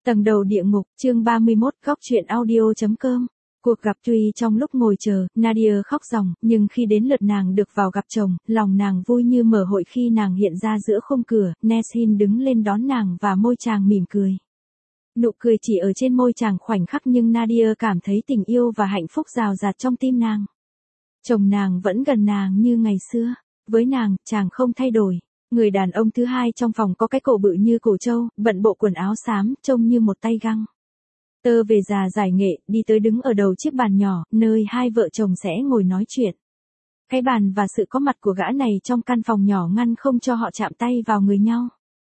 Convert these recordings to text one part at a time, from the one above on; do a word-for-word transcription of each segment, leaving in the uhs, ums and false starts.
Tầng đầu địa ngục, chương ba mươi mốt, góc truyện audio chấm com. Cuộc gặp tuy trong lúc ngồi chờ, Nadia khóc ròng, nhưng khi đến lượt nàng được vào gặp chồng, lòng nàng vui như mở hội khi nàng hiện ra giữa khung cửa. Nesrin đứng lên đón nàng và môi chàng mỉm cười. Nụ cười chỉ ở trên môi chàng khoảnh khắc nhưng Nadia cảm thấy tình yêu và hạnh phúc rào rạt trong tim nàng. Chồng nàng vẫn gần nàng như ngày xưa. Với nàng, chàng không thay đổi. Người đàn ông thứ hai trong phòng có cái cổ bự như cổ trâu, bận bộ quần áo xám, trông như một tay găng. Tơ về già giải nghệ, đi tới đứng ở đầu chiếc bàn nhỏ, nơi hai vợ chồng sẽ ngồi nói chuyện. Cái bàn và sự có mặt của gã này trong căn phòng nhỏ ngăn không cho họ chạm tay vào người nhau.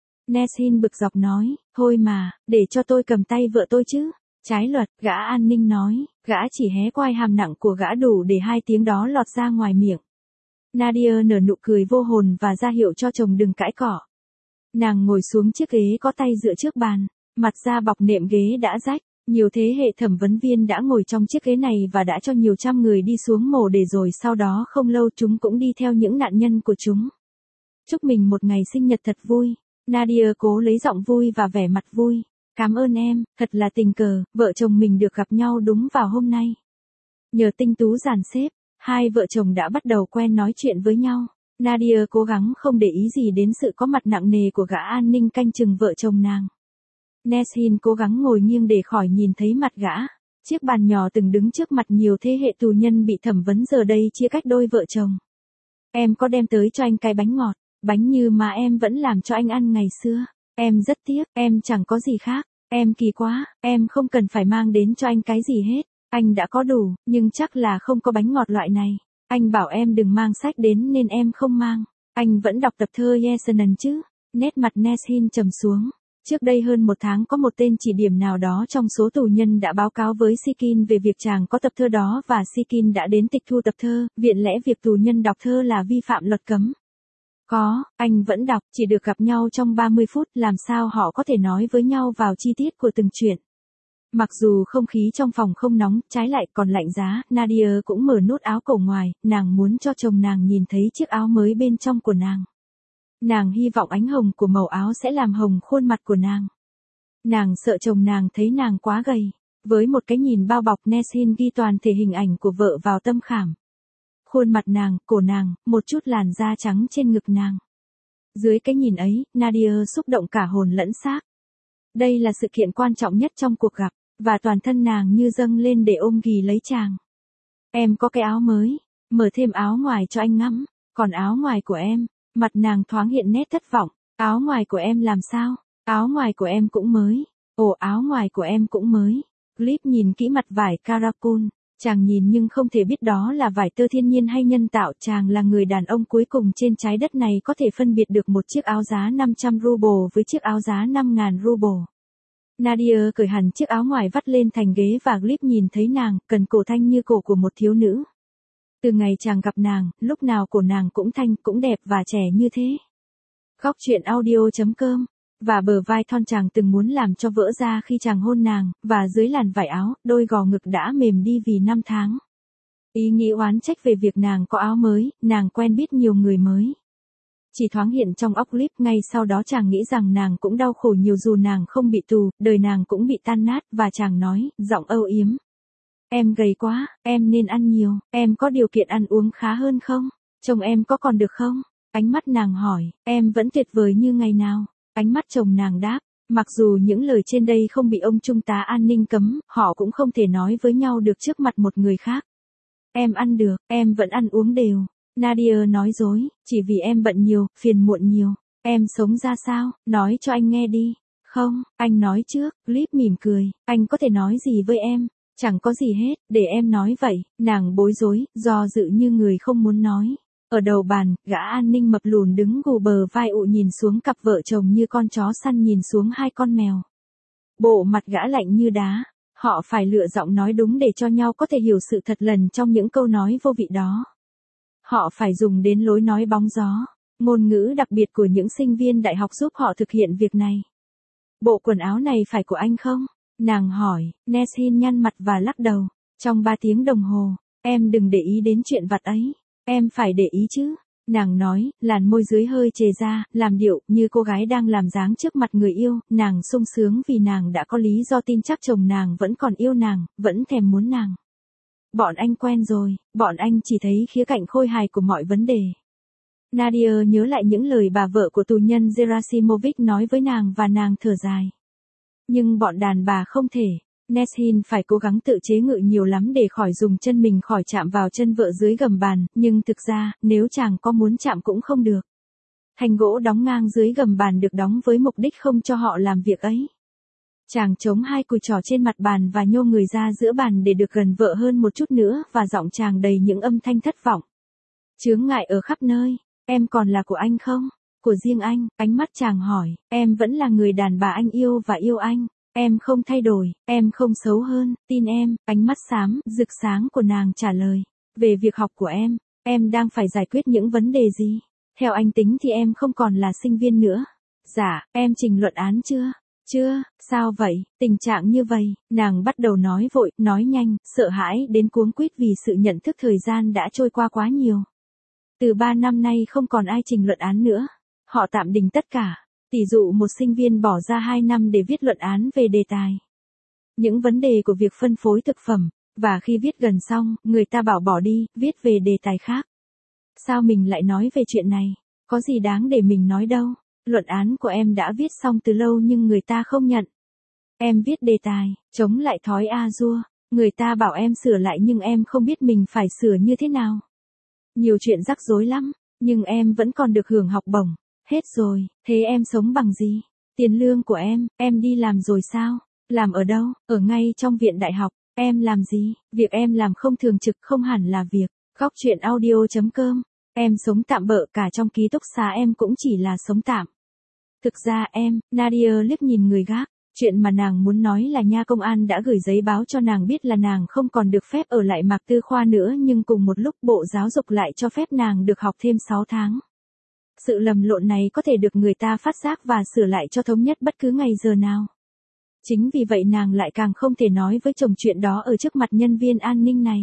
Nesrin bực dọc nói, thôi mà, để cho tôi cầm tay vợ tôi chứ. Trái luật, gã an ninh nói, gã chỉ hé quai hàm nặng của gã đủ để hai tiếng đó lọt ra ngoài miệng. Nadia nở nụ cười vô hồn và ra hiệu cho chồng đừng cãi cọ. Nàng ngồi xuống chiếc ghế có tay dựa trước bàn, mặt da bọc nệm ghế đã rách. Nhiều thế hệ thẩm vấn viên đã ngồi trong chiếc ghế này và đã cho nhiều trăm người đi xuống mồ để rồi sau đó không lâu chúng cũng đi theo những nạn nhân của chúng. Chúc mình một ngày sinh nhật thật vui. Nadia cố lấy giọng vui và vẻ mặt vui. Cảm ơn em, thật là tình cờ, vợ chồng mình được gặp nhau đúng vào hôm nay. Nhờ tinh tú dàn xếp, hai vợ chồng đã bắt đầu quen nói chuyện với nhau. Nadia cố gắng không để ý gì đến sự có mặt nặng nề của gã an ninh canh chừng vợ chồng nàng. Nesrin cố gắng ngồi nghiêng để khỏi nhìn thấy mặt gã. Chiếc bàn nhỏ từng đứng trước mặt nhiều thế hệ tù nhân bị thẩm vấn giờ đây chia cách đôi vợ chồng. Em có đem tới cho anh cái bánh ngọt, bánh như mà em vẫn làm cho anh ăn ngày xưa. Em rất tiếc, em chẳng có gì khác. Em kỳ quá, em không cần phải mang đến cho anh cái gì hết. Anh đã có đủ, nhưng chắc là không có bánh ngọt loại này. Anh bảo em đừng mang sách đến nên em không mang. Anh vẫn đọc tập thơ Yesenan chứ. Nét mặt Nesrin trầm xuống. Trước đây hơn một tháng có một tên chỉ điểm nào đó trong số tù nhân đã báo cáo với Sikin về việc chàng có tập thơ đó và Sikin đã đến tịch thu tập thơ, viện lẽ việc tù nhân đọc thơ là vi phạm luật cấm. Có, anh vẫn đọc, chỉ được gặp nhau trong ba mươi phút, làm sao họ có thể nói với nhau vào chi tiết của từng chuyện. Mặc dù không khí trong phòng không nóng, trái lại còn lạnh giá, Nadia cũng mở nút áo cổ ngoài, nàng muốn cho chồng nàng nhìn thấy chiếc áo mới bên trong của nàng. Nàng hy vọng ánh hồng của màu áo sẽ làm hồng khuôn mặt của nàng. Nàng sợ chồng nàng thấy nàng quá gầy. Với một cái nhìn bao bọc, Nesrin ghi toàn thể hình ảnh của vợ vào tâm khảm. Khuôn mặt nàng, cổ nàng, một chút làn da trắng trên ngực nàng. Dưới cái nhìn ấy, Nadia xúc động cả hồn lẫn xác. Đây là sự kiện quan trọng nhất trong cuộc gặp, và toàn thân nàng như dâng lên để ôm ghì lấy chàng. Em có cái áo mới, mở thêm áo ngoài cho anh ngắm, còn áo ngoài của em. Mặt nàng thoáng hiện nét thất vọng. Áo ngoài của em làm sao? Áo ngoài của em cũng mới. Ồ, áo ngoài của em cũng mới. Clip nhìn kỹ mặt vải Karakul. Chàng nhìn nhưng không thể biết đó là vải tơ thiên nhiên hay nhân tạo. Chàng là người đàn ông cuối cùng trên trái đất này có thể phân biệt được một chiếc áo giá năm trăm ruble với chiếc áo giá năm nghìn ruble. Nadia cởi hẳn chiếc áo ngoài vắt lên thành ghế và Clip nhìn thấy nàng, cần cổ thanh như cổ của một thiếu nữ. Từ ngày chàng gặp nàng, lúc nào cổ nàng cũng thanh, cũng đẹp và trẻ như thế. Góc truyện audio chấm com. Và bờ vai thon chàng từng muốn làm cho vỡ ra khi chàng hôn nàng, và dưới làn vải áo, đôi gò ngực đã mềm đi vì năm tháng. Ý nghĩ oán trách về việc nàng có áo mới, nàng quen biết nhiều người mới. Chỉ thoáng hiện trong óc Clip, ngay sau đó chàng nghĩ rằng nàng cũng đau khổ nhiều dù nàng không bị tù, đời nàng cũng bị tan nát, và chàng nói, giọng âu yếm. Em gầy quá, em nên ăn nhiều, em có điều kiện ăn uống khá hơn không? Chồng em có còn được không? Ánh mắt nàng hỏi, em vẫn tuyệt vời như ngày nào? Ánh mắt chồng nàng đáp, mặc dù những lời trên đây không bị ông trung tá an ninh cấm, họ cũng không thể nói với nhau được trước mặt một người khác. Em ăn được, em vẫn ăn uống đều. Nadia nói dối, chỉ vì em bận nhiều, phiền muộn nhiều. Em sống ra sao? Nói cho anh nghe đi. Không, anh nói trước. Clip mỉm cười, anh có thể nói gì với em? Chẳng có gì hết, để em nói vậy. Nàng bối rối, do dự như người không muốn nói. Ở đầu bàn, gã an ninh mập lùn đứng gù bờ vai ụ nhìn xuống cặp vợ chồng như con chó săn nhìn xuống hai con mèo. Bộ mặt gã lạnh như đá. Họ phải lựa giọng nói đúng để cho nhau có thể hiểu sự thật lần trong những câu nói vô vị đó. Họ phải dùng đến lối nói bóng gió, ngôn ngữ đặc biệt của những sinh viên đại học giúp họ thực hiện việc này. Bộ quần áo này phải của anh không? Nàng hỏi. Nesrin nhăn mặt và lắc đầu. Trong ba tiếng đồng hồ, em đừng để ý đến chuyện vặt ấy. Em phải để ý chứ. Nàng nói, làn môi dưới hơi chề ra, làm điệu, như cô gái đang làm dáng trước mặt người yêu, nàng sung sướng vì nàng đã có lý do tin chắc chồng nàng vẫn còn yêu nàng, vẫn thèm muốn nàng. Bọn anh quen rồi, bọn anh chỉ thấy khía cạnh khôi hài của mọi vấn đề. Nadia nhớ lại những lời bà vợ của tù nhân Gerasimovich nói với nàng và nàng thở dài. Nhưng bọn đàn bà không thể. Neshin phải cố gắng tự chế ngự nhiều lắm để khỏi dùng chân mình khỏi chạm vào chân vợ dưới gầm bàn, nhưng thực ra, nếu chàng có muốn chạm cũng không được. Thành gỗ đóng ngang dưới gầm bàn được đóng với mục đích không cho họ làm việc ấy. Chàng chống hai cùi trỏ trên mặt bàn và nhô người ra giữa bàn để được gần vợ hơn một chút nữa và giọng chàng đầy những âm thanh thất vọng. Chướng ngại ở khắp nơi, em còn là của anh không? Của riêng anh, ánh mắt chàng hỏi, em vẫn là người đàn bà anh yêu và yêu anh. Em không thay đổi, em không xấu hơn, tin em, ánh mắt xám, rực sáng của nàng trả lời. Về việc học của em, em đang phải giải quyết những vấn đề gì? Theo anh tính thì em không còn là sinh viên nữa. Dạ, em trình luận án chưa? Chưa, sao vậy? Tình trạng như vậy, nàng bắt đầu nói vội, nói nhanh, sợ hãi đến cuống quýt vì sự nhận thức thời gian đã trôi qua quá nhiều. Từ ba năm nay không còn ai trình luận án nữa. Họ tạm đình tất cả. Tỷ dụ một sinh viên bỏ ra hai năm để viết luận án về đề tài. Những vấn đề của việc phân phối thực phẩm, và khi viết gần xong, người ta bảo bỏ đi, viết về đề tài khác. Sao mình lại nói về chuyện này? Có gì đáng để mình nói đâu. Luận án của em đã viết xong từ lâu nhưng người ta không nhận. Em viết đề tài, chống lại thói A-dua. Người ta bảo em sửa lại nhưng em không biết mình phải sửa như thế nào. Nhiều chuyện rắc rối lắm, nhưng em vẫn còn được hưởng học bổng. Hết rồi, thế em sống bằng gì? Tiền lương của em, em đi làm rồi sao? Làm ở đâu? Ở ngay trong viện đại học. Em làm gì? Việc em làm không thường trực không hẳn là việc. Góc chuyện audio chấm com. Em sống tạm bợ cả trong ký túc xá em cũng chỉ là sống tạm. Thực ra em, Nadia liếc nhìn người gác. Chuyện mà nàng muốn nói là nha công an đã gửi giấy báo cho nàng biết là nàng không còn được phép ở lại Mạc Tư Khoa nữa nhưng cùng một lúc Bộ Giáo dục lại cho phép nàng được học thêm sáu tháng. Sự lầm lộn này có thể được người ta phát giác và sửa lại cho thống nhất bất cứ ngày giờ nào. Chính vì vậy nàng lại càng không thể nói với chồng chuyện đó ở trước mặt nhân viên an ninh này.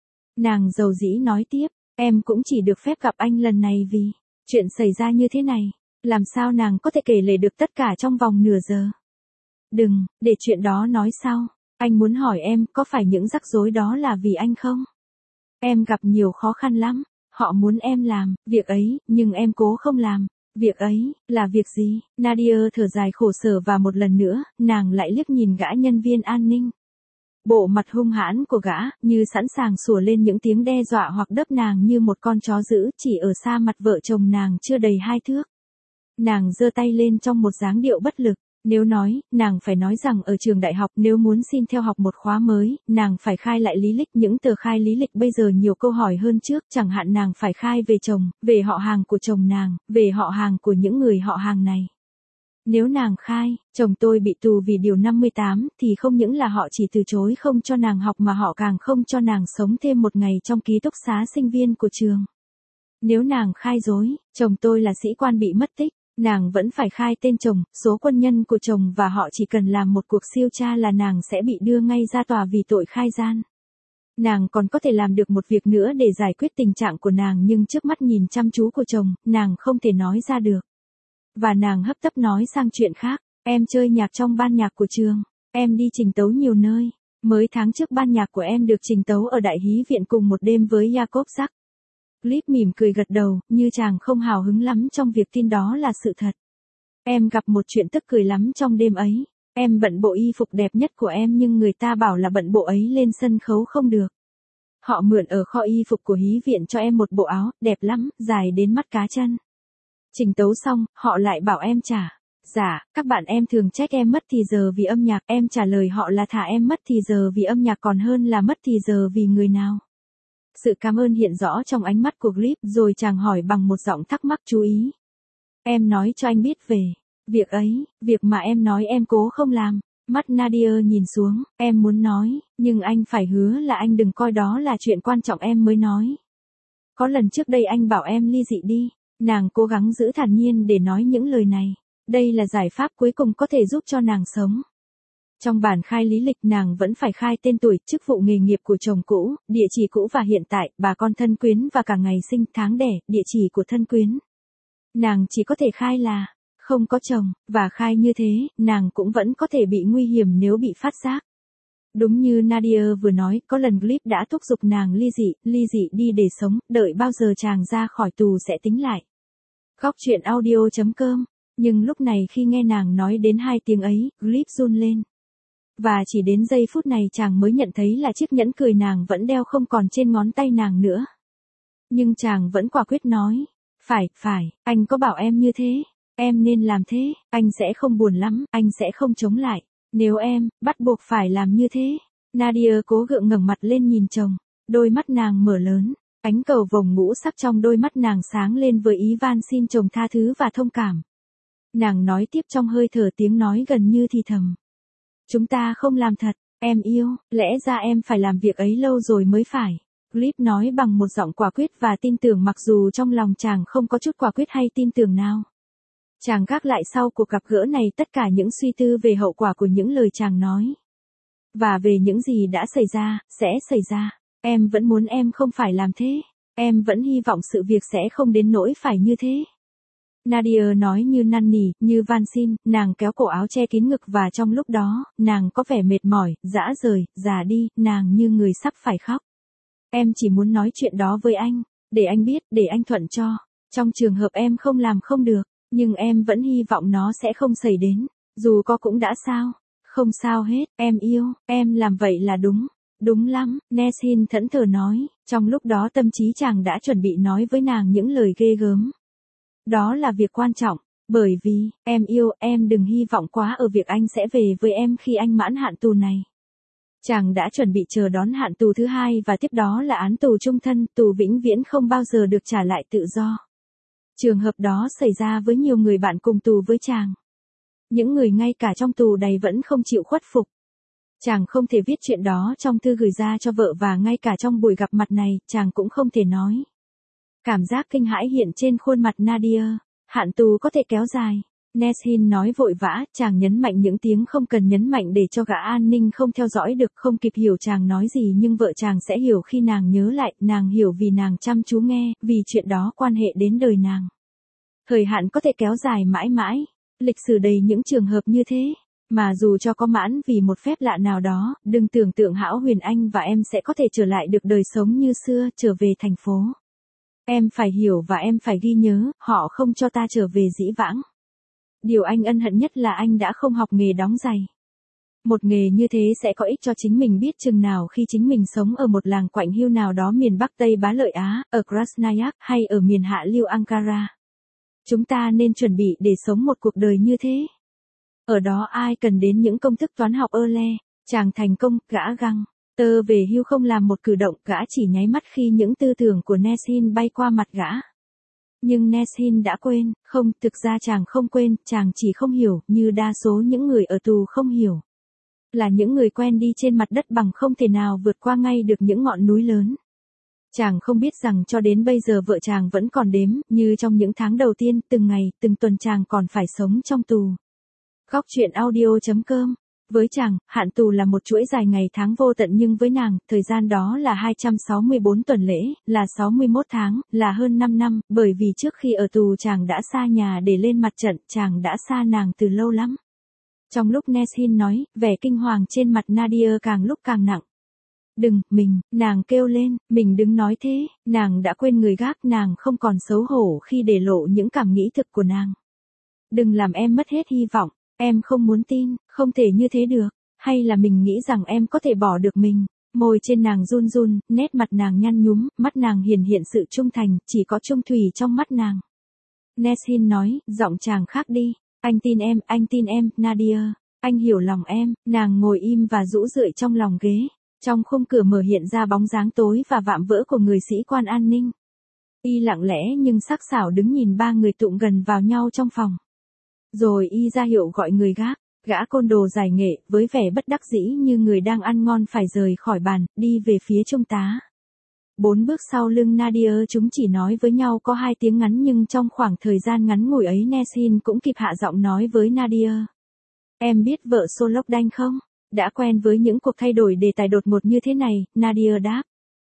Nàng dầu dĩ nói tiếp, em cũng chỉ được phép gặp anh lần này vì chuyện xảy ra như thế này. Làm sao nàng có thể kể lể được tất cả trong vòng nửa giờ? Đừng, để chuyện đó nói sau. Anh muốn hỏi em có phải những rắc rối đó là vì anh không? Em gặp nhiều khó khăn lắm. Họ muốn em làm việc ấy, nhưng em cố không làm. Việc ấy, là việc gì? Nadia thở dài khổ sở và một lần nữa, nàng lại liếc nhìn gã nhân viên an ninh. Bộ mặt hung hãn của gã, như sẵn sàng sủa lên những tiếng đe dọa hoặc đớp nàng như một con chó dữ chỉ ở xa mặt vợ chồng nàng chưa đầy hai thước. Nàng giơ tay lên trong một dáng điệu bất lực. Nếu nói, nàng phải nói rằng ở trường đại học nếu muốn xin theo học một khóa mới, nàng phải khai lại lý lịch. Những tờ khai lý lịch bây giờ nhiều câu hỏi hơn trước, chẳng hạn nàng phải khai về chồng, về họ hàng của chồng nàng, về họ hàng của những người họ hàng này. Nếu nàng khai, chồng tôi bị tù vì điều năm mươi tám, thì không những là họ chỉ từ chối không cho nàng học mà họ càng không cho nàng sống thêm một ngày trong ký túc xá sinh viên của trường. Nếu nàng khai dối, chồng tôi là sĩ quan bị mất tích. Nàng vẫn phải khai tên chồng, số quân nhân của chồng và họ chỉ cần làm một cuộc siêu tra là nàng sẽ bị đưa ngay ra tòa vì tội khai gian. Nàng còn có thể làm được một việc nữa để giải quyết tình trạng của nàng nhưng trước mắt nhìn chăm chú của chồng, nàng không thể nói ra được. Và nàng hấp tấp nói sang chuyện khác, em chơi nhạc trong ban nhạc của trường, em đi trình tấu nhiều nơi. Mới tháng trước ban nhạc của em được trình tấu ở Đại Hí Viện cùng một đêm với Jacob Jack. Clip mỉm cười gật đầu, như chàng không hào hứng lắm trong việc tin đó là sự thật. Em gặp một chuyện tức cười lắm trong đêm ấy. Em bận bộ y phục đẹp nhất của em nhưng người ta bảo là bận bộ ấy lên sân khấu không được. Họ mượn ở kho y phục của Hí Viện cho em một bộ áo, đẹp lắm, dài đến mắt cá chân. Trình tấu xong, họ lại bảo em trả. Dạ, các bạn em thường trách em mất thì giờ vì âm nhạc, em trả lời họ là thà em mất thì giờ vì âm nhạc còn hơn là mất thì giờ vì người nào. Sự cảm ơn hiện rõ trong ánh mắt của Clip rồi chàng hỏi bằng một giọng thắc mắc chú ý. Em nói cho anh biết về việc ấy, việc mà em nói em cố không làm. Mắt Nadia nhìn xuống, em muốn nói, nhưng anh phải hứa là anh đừng coi đó là chuyện quan trọng em mới nói. Có lần trước đây anh bảo em ly dị đi, nàng cố gắng giữ thản nhiên để nói những lời này. Đây là giải pháp cuối cùng có thể giúp cho nàng sống. Trong bản khai lý lịch nàng vẫn phải khai tên tuổi, chức vụ nghề nghiệp của chồng cũ, địa chỉ cũ và hiện tại, bà con thân quyến và cả ngày sinh tháng đẻ, địa chỉ của thân quyến. Nàng chỉ có thể khai là không có chồng, và khai như thế, nàng cũng vẫn có thể bị nguy hiểm nếu bị phát giác. Đúng như Nadia vừa nói, có lần Clip đã thúc giục nàng ly dị, ly dị đi để sống, đợi bao giờ chàng ra khỏi tù sẽ tính lại. Góc truyện audio chấm com. Nhưng lúc này khi nghe nàng nói đến hai tiếng ấy, Clip run lên. Và chỉ đến giây phút này chàng mới nhận thấy là chiếc nhẫn cười nàng vẫn đeo không còn trên ngón tay nàng nữa. Nhưng chàng vẫn quả quyết nói, phải, phải, anh có bảo em như thế, em nên làm thế, anh sẽ không buồn lắm, anh sẽ không chống lại. Nếu em, bắt buộc phải làm như thế. Nadia cố gượng ngẩng mặt lên nhìn chồng, đôi mắt nàng mở lớn, ánh cầu vồng ngũ sắc trong đôi mắt nàng sáng lên với ý van xin chồng tha thứ và thông cảm. Nàng nói tiếp trong hơi thở tiếng nói gần như thì thầm. Chúng ta không làm thật, em yêu, lẽ ra em phải làm việc ấy lâu rồi mới phải. Clip nói bằng một giọng quả quyết và tin tưởng mặc dù trong lòng chàng không có chút quả quyết hay tin tưởng nào. Chàng gác lại sau cuộc gặp gỡ này tất cả những suy tư về hậu quả của những lời chàng nói. Và về những gì đã xảy ra, sẽ xảy ra. Em vẫn muốn em không phải làm thế. Em vẫn hy vọng sự việc sẽ không đến nỗi phải như thế. Nadia nói như năn nỉ, như van xin, nàng kéo cổ áo che kín ngực và trong lúc đó, nàng có vẻ mệt mỏi, rã rời, già đi, nàng như người sắp phải khóc. Em chỉ muốn nói chuyện đó với anh, để anh biết, để anh thuận cho. Trong trường hợp em không làm không được, nhưng em vẫn hy vọng nó sẽ không xảy đến, dù có cũng đã sao. Không sao hết, em yêu, em làm vậy là đúng. Đúng lắm, Neshin thẫn thờ nói, trong lúc đó tâm trí chàng đã chuẩn bị nói với nàng những lời ghê gớm. Đó là việc quan trọng, bởi vì, em yêu, em đừng hy vọng quá ở việc anh sẽ về với em khi anh mãn hạn tù này. Chàng đã chuẩn bị chờ đón hạn tù thứ hai và tiếp đó là án tù chung thân, tù vĩnh viễn không bao giờ được trả lại tự do. Trường hợp đó xảy ra với nhiều người bạn cùng tù với chàng. Những người ngay cả trong tù đầy vẫn không chịu khuất phục. Chàng không thể viết chuyện đó trong thư gửi ra cho vợ và ngay cả trong buổi gặp mặt này, chàng cũng không thể nói. Cảm giác kinh hãi hiện trên khuôn mặt Nadia. Hạn tù có thể kéo dài. Neshin nói vội vã, chàng nhấn mạnh những tiếng không cần nhấn mạnh để cho gã an ninh không theo dõi được, không kịp hiểu chàng nói gì nhưng vợ chàng sẽ hiểu khi nàng nhớ lại, nàng hiểu vì nàng chăm chú nghe, vì chuyện đó quan hệ đến đời nàng. Thời hạn có thể kéo dài mãi mãi. Lịch sử đầy những trường hợp như thế. Mà dù cho có mãn vì một phép lạ nào đó, đừng tưởng tượng Hão Huyền Anh và em sẽ có thể trở lại được đời sống như xưa, trở về thành phố. Em phải hiểu và em phải ghi nhớ, họ không cho ta trở về dĩ vãng. Điều anh ân hận nhất là anh đã không học nghề đóng giày. Một nghề như thế sẽ có ích cho chính mình biết chừng nào khi chính mình sống ở một làng quạnh hiu nào đó miền Bắc Tây Bá Lợi Á, ở Krasnoyarsk hay ở miền hạ lưu Ankara. Chúng ta nên chuẩn bị để sống một cuộc đời như thế. Ở đó ai cần đến những công thức toán học ơ le, chàng thành công, gã găng. Tơ về hưu không làm một cử động, gã chỉ nháy mắt khi những tư tưởng của Neshin bay qua mặt gã. Nhưng Neshin đã quên, không, thực ra chàng không quên, chàng chỉ không hiểu, như đa số những người ở tù không hiểu. Là những người quen đi trên mặt đất bằng không thể nào vượt qua ngay được những ngọn núi lớn. Chàng không biết rằng cho đến bây giờ vợ chàng vẫn còn đếm, như trong những tháng đầu tiên, từng ngày, từng tuần chàng còn phải sống trong tù. Góc truyện audio chấm com. Với chàng, hạn tù là một chuỗi dài ngày tháng vô tận nhưng với nàng, thời gian đó là hai trăm sáu mươi bốn tuần lễ, là sáu mươi mốt tháng, là hơn năm năm, bởi vì trước khi ở tù chàng đã xa nhà để lên mặt trận, chàng đã xa nàng từ lâu lắm. Trong lúc Neshin nói, vẻ kinh hoàng trên mặt Nadia càng lúc càng nặng. Đừng, mình, nàng kêu lên, mình đừng nói thế, nàng đã quên người gác, nàng không còn xấu hổ khi để lộ những cảm nghĩ thực của nàng. Đừng làm em mất hết hy vọng. Em không muốn tin, không thể như thế được, hay là mình nghĩ rằng em có thể bỏ được mình. Môi trên nàng run run, nét mặt nàng nhăn nhúm, mắt nàng hiển hiện sự trung thành, chỉ có trung thủy trong mắt nàng. Neshin nói, giọng chàng khác đi, anh tin em, anh tin em, Nadia, anh hiểu lòng em. Nàng ngồi im và rũ rượi trong lòng ghế, trong khung cửa mở hiện ra bóng dáng tối và vạm vỡ của người sĩ quan an ninh. Y lặng lẽ nhưng sắc sảo đứng nhìn ba người tụng gần vào nhau trong phòng. Rồi y ra hiệu gọi người gác, gã côn đồ giải nghệ, với vẻ bất đắc dĩ như người đang ăn ngon phải rời khỏi bàn, đi về phía trung tá. Bốn bước sau lưng Nadia chúng chỉ nói với nhau có hai tiếng ngắn nhưng trong khoảng thời gian ngắn ngủi ấy Neshin cũng kịp hạ giọng nói với Nadia. Em biết vợ Solok Đanh không? Đã quen với những cuộc thay đổi đề tài đột ngột như thế này, Nadia đáp.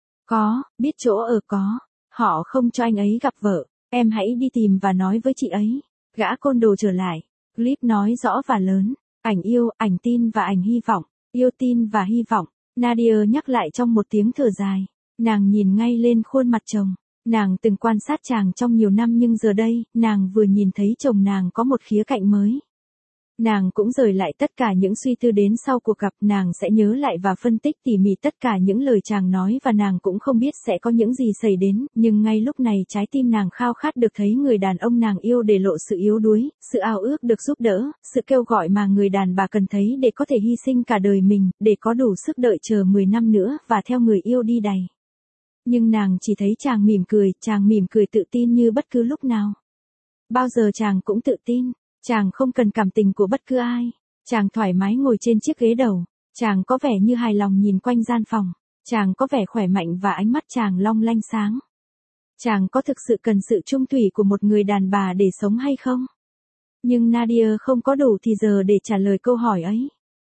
Có, biết chỗ ở có. Họ không cho anh ấy gặp vợ. Em hãy đi tìm và nói với chị ấy. Gã côn đồ trở lại. Clip nói rõ và lớn. Ảnh yêu, ảnh tin và ảnh hy vọng. Yêu tin và hy vọng. Nadia nhắc lại trong một tiếng thở dài. Nàng nhìn ngay lên khuôn mặt chồng. Nàng từng quan sát chàng trong nhiều năm nhưng giờ đây, nàng vừa nhìn thấy chồng nàng có một khía cạnh mới. Nàng cũng rời lại tất cả những suy tư đến sau cuộc gặp, nàng sẽ nhớ lại và phân tích tỉ mỉ tất cả những lời chàng nói và nàng cũng không biết sẽ có những gì xảy đến, nhưng ngay lúc này trái tim nàng khao khát được thấy người đàn ông nàng yêu để lộ sự yếu đuối, sự ao ước được giúp đỡ, sự kêu gọi mà người đàn bà cần thấy để có thể hy sinh cả đời mình, để có đủ sức đợi chờ mười năm nữa và theo người yêu đi đầy. Nhưng nàng chỉ thấy chàng mỉm cười, chàng mỉm cười tự tin như bất cứ lúc nào. Bao giờ chàng cũng tự tin. Chàng không cần cảm tình của bất cứ ai. Chàng thoải mái ngồi trên chiếc ghế đầu. Chàng có vẻ như hài lòng nhìn quanh gian phòng. Chàng có vẻ khỏe mạnh và ánh mắt chàng long lanh sáng. Chàng có thực sự cần sự trung thủy của một người đàn bà để sống hay không? Nhưng Nadia không có đủ thì giờ để trả lời câu hỏi ấy.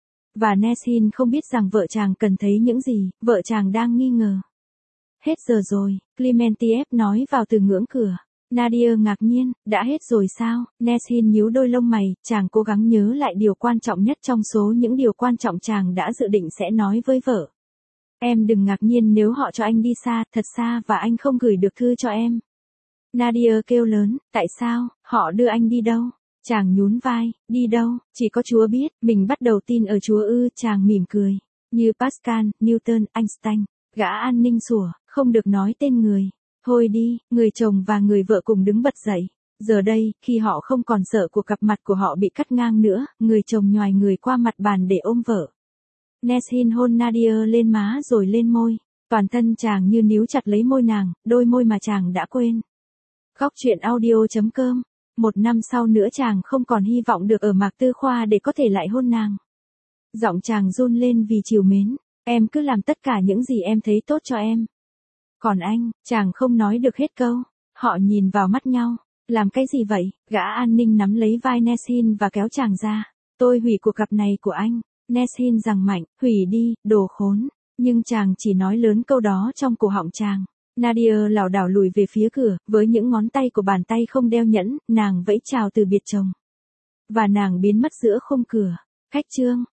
Và Neshin không biết rằng vợ chàng cần thấy những gì, vợ chàng đang nghi ngờ. Hết giờ rồi, Clementiev nói vào từ ngưỡng cửa. Nadia ngạc nhiên, đã hết rồi sao? Neshin nhíu đôi lông mày, chàng cố gắng nhớ lại điều quan trọng nhất trong số những điều quan trọng chàng đã dự định sẽ nói với vợ. Em đừng ngạc nhiên nếu họ cho anh đi xa, thật xa và anh không gửi được thư cho em. Nadia kêu lớn, tại sao, họ đưa anh đi đâu? Chàng nhún vai, đi đâu, chỉ có Chúa biết, mình bắt đầu tin ở Chúa ư, chàng mỉm cười. Như Pascal, Newton, Einstein, gã an ninh sủa, không được nói tên người. Thôi đi, người chồng và người vợ cùng đứng bật dậy. Giờ đây, khi họ không còn sợ cuộc gặp mặt của họ bị cắt ngang nữa, người chồng nhoài người qua mặt bàn để ôm vợ. Neshin hôn Nadia lên má rồi lên môi. Toàn thân chàng như níu chặt lấy môi nàng, đôi môi mà chàng đã quên. Góc truyện audio chấm com. Một năm sau nữa chàng không còn hy vọng được ở Mạc Tư Khoa để có thể lại hôn nàng. Giọng chàng run lên vì trìu mến. Em cứ làm tất cả những gì em thấy tốt cho em. Còn anh, chàng không nói được hết câu. Họ nhìn vào mắt nhau. Làm cái gì vậy? Gã an ninh nắm lấy vai Neshin và kéo chàng ra. Tôi hủy cuộc gặp này của anh. Neshin giằng mạnh, hủy đi, đồ khốn. Nhưng chàng chỉ nói lớn câu đó trong cổ họng chàng. Nadia lảo đảo lùi về phía cửa, với những ngón tay của bàn tay không đeo nhẫn, nàng vẫy chào từ biệt chồng. Và nàng biến mất giữa khung cửa. Khách chương.